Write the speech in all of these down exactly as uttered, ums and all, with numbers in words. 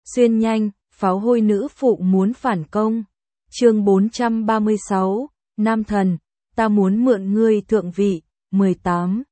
Xuyên nhanh, pháo hôi nữ phụ muốn phản công. Chương bốn trăm ba mươi sáu, Nam thần, ta muốn mượn ngươi thượng vị, mười tám.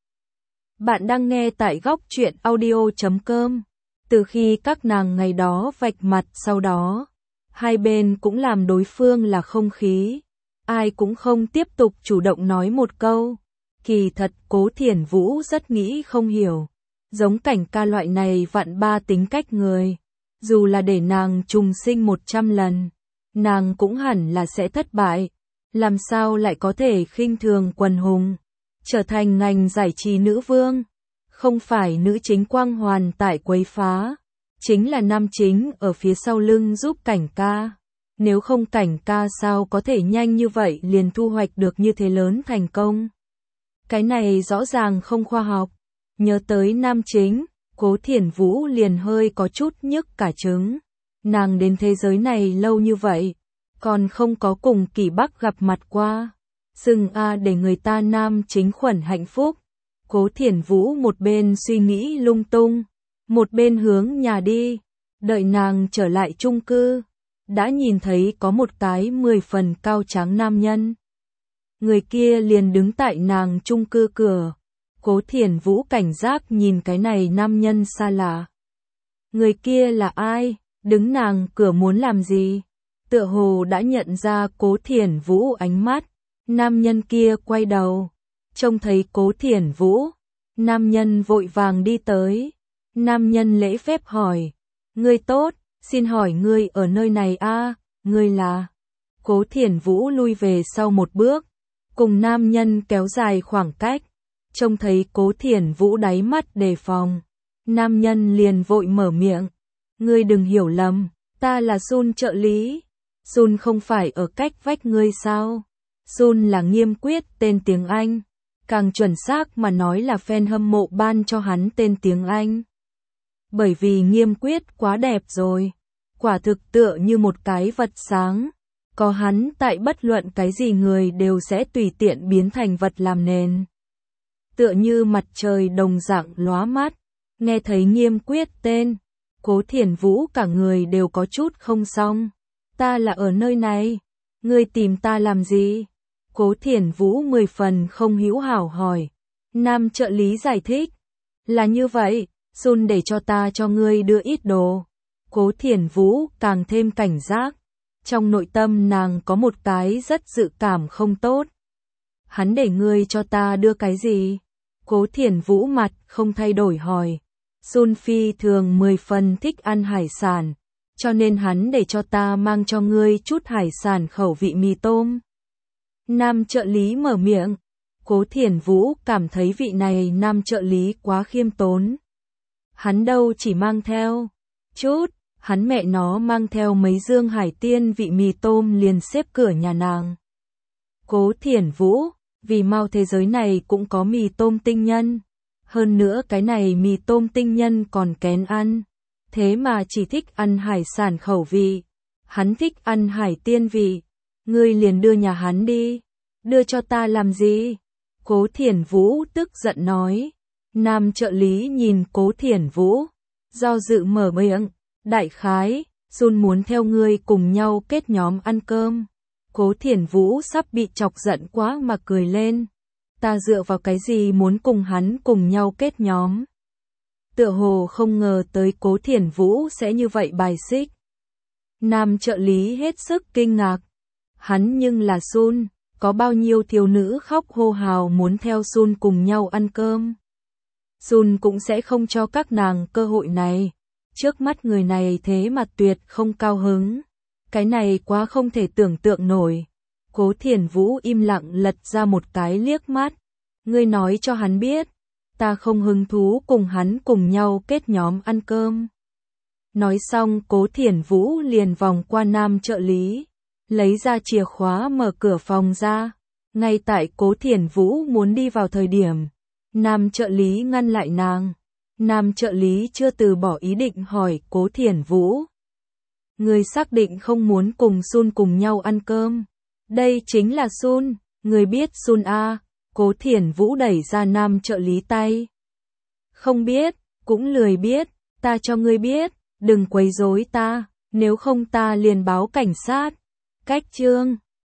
Bạn đang nghe tại góc truyện audio chấm com. Từ khi các nàng ngày đó vạch mặt sau đó, hai bên cũng làm đối phương là không khí. Ai cũng không tiếp tục chủ động nói một câu. Kỳ thật Cố Thiển Vũ rất nghĩ không hiểu. Giống Cảnh Ca loại này vạn ba tính cách người. Dù là để nàng trùng sinh một trăm lần, nàng cũng hẳn là sẽ thất bại. Làm sao lại có thể khinh thường quần hùng, trở thành ngành giải trí nữ vương. Không phải nữ chính quang hoàn tại quấy phá, chính là nam chính ở phía sau lưng giúp Cảnh Ca. Nếu không Cảnh Ca sao có thể nhanh như vậy liền thu hoạch được như thế lớn thành công. Cái này rõ ràng không khoa học. Nhớ tới nam chính, Cố Thiển Vũ liền hơi có chút nhức cả trứng. Nàng đến thế giới này lâu như vậy, còn không có cùng Kỷ Bắc gặp mặt qua. Sừng a để người ta nam chính khuẩn hạnh phúc. Cố Thiển Vũ một bên suy nghĩ lung tung, một bên hướng nhà đi. Đợi nàng trở lại chung cư, đã nhìn thấy có một cái mười phần cao tráng nam nhân. Người kia liền đứng tại nàng chung cư cửa. Cố Thiển Vũ cảnh giác nhìn cái này nam nhân xa lạ. Người kia là ai? Đứng nàng cửa muốn làm gì? Tựa hồ đã nhận ra Cố Thiển Vũ ánh mắt. Nam nhân kia quay đầu, trông thấy Cố Thiển Vũ. Nam nhân vội vàng đi tới. Nam nhân lễ phép hỏi. Ngươi tốt, xin hỏi ngươi ở nơi này a? À, ngươi là? Cố Thiển Vũ lui về sau một bước, cùng nam nhân kéo dài khoảng cách. Trông thấy Cố Thiển Vũ đáy mắt đề phòng, nam nhân liền vội mở miệng. Ngươi đừng hiểu lầm, ta là Sun trợ lý. Sun không phải ở cách vách ngươi sao? Sun là Nghiêm Quyết tên tiếng Anh. Càng chuẩn xác mà nói là fan hâm mộ ban cho hắn tên tiếng Anh. Bởi vì Nghiêm Quyết quá đẹp rồi. Quả thực tựa như một cái vật sáng. Có hắn tại bất luận cái gì người đều sẽ tùy tiện biến thành vật làm nền. Tựa như mặt trời đồng dạng lóa mắt. Nghe thấy Nghiêm Quyết tên, Cố Thiển Vũ cả người đều có chút không xong. Ta là ở nơi này, ngươi tìm ta làm gì? Cố Thiển Vũ mười phần không hữu hảo hỏi. Nam trợ lý giải thích. Là như vậy, Sun để cho ta cho ngươi đưa ít đồ. Cố Thiển Vũ càng thêm cảnh giác. Trong nội tâm nàng có một cái rất dự cảm không tốt. Hắn để ngươi cho ta đưa cái gì? Cố Thiển Vũ mặt không thay đổi hỏi. Sun phi thường mười phần thích ăn hải sản, cho nên hắn để cho ta mang cho ngươi chút hải sản khẩu vị mì tôm. Nam trợ lý mở miệng. Cố Thiển Vũ cảm thấy vị này nam trợ lý quá khiêm tốn. Hắn đâu chỉ mang theo chút, hắn mẹ nó mang theo mấy dương hải tiên vị mì tôm liền xếp cửa nhà nàng. Cố Thiển Vũ, vì mau thế giới này cũng có mì tôm tinh nhân. Hơn nữa cái này mì tôm tinh nhân còn kén ăn. Thế mà chỉ thích ăn hải sản khẩu vị. Hắn thích ăn hải tiên vị. Ngươi liền đưa nhà hắn đi. Đưa cho ta làm gì? Cố Thiển Vũ tức giận nói. Nam trợ lý nhìn Cố Thiển Vũ, do dự mở miệng. Đại khái, Sun muốn theo ngươi cùng nhau kết nhóm ăn cơm. Cố Thiển Vũ sắp bị chọc giận quá mà cười lên. Ta dựa vào cái gì muốn cùng hắn cùng nhau kết nhóm? Tựa hồ không ngờ tới Cố Thiển Vũ sẽ như vậy bài xích. Nam trợ lý hết sức kinh ngạc. Hắn nhưng là Sun, có bao nhiêu thiếu nữ khóc hô hào muốn theo Sun cùng nhau ăn cơm. Sun cũng sẽ không cho các nàng cơ hội này. Trước mắt người này thế mà tuyệt không cao hứng. Cái này quá không thể tưởng tượng nổi. Cố Thiển Vũ im lặng lật ra một cái liếc mắt. Ngươi nói cho hắn biết, ta không hứng thú cùng hắn cùng nhau kết nhóm ăn cơm. Nói xong Cố Thiển Vũ liền vòng qua nam trợ lý, lấy ra chìa khóa mở cửa phòng ra. Ngay tại Cố Thiển Vũ muốn đi vào thời điểm, nam trợ lý ngăn lại nàng. Nam trợ lý chưa từ bỏ ý định hỏi Cố Thiển Vũ. Ngươi xác định không muốn cùng Sun cùng nhau ăn cơm? Đây chính là Sun, người biết Sun a? Cố Thiển Vũ đẩy ra nam trợ lý tay. Không biết, cũng lười biết, ta cho ngươi biết. Đừng quấy rối ta, nếu không ta liền báo cảnh sát. Cách chương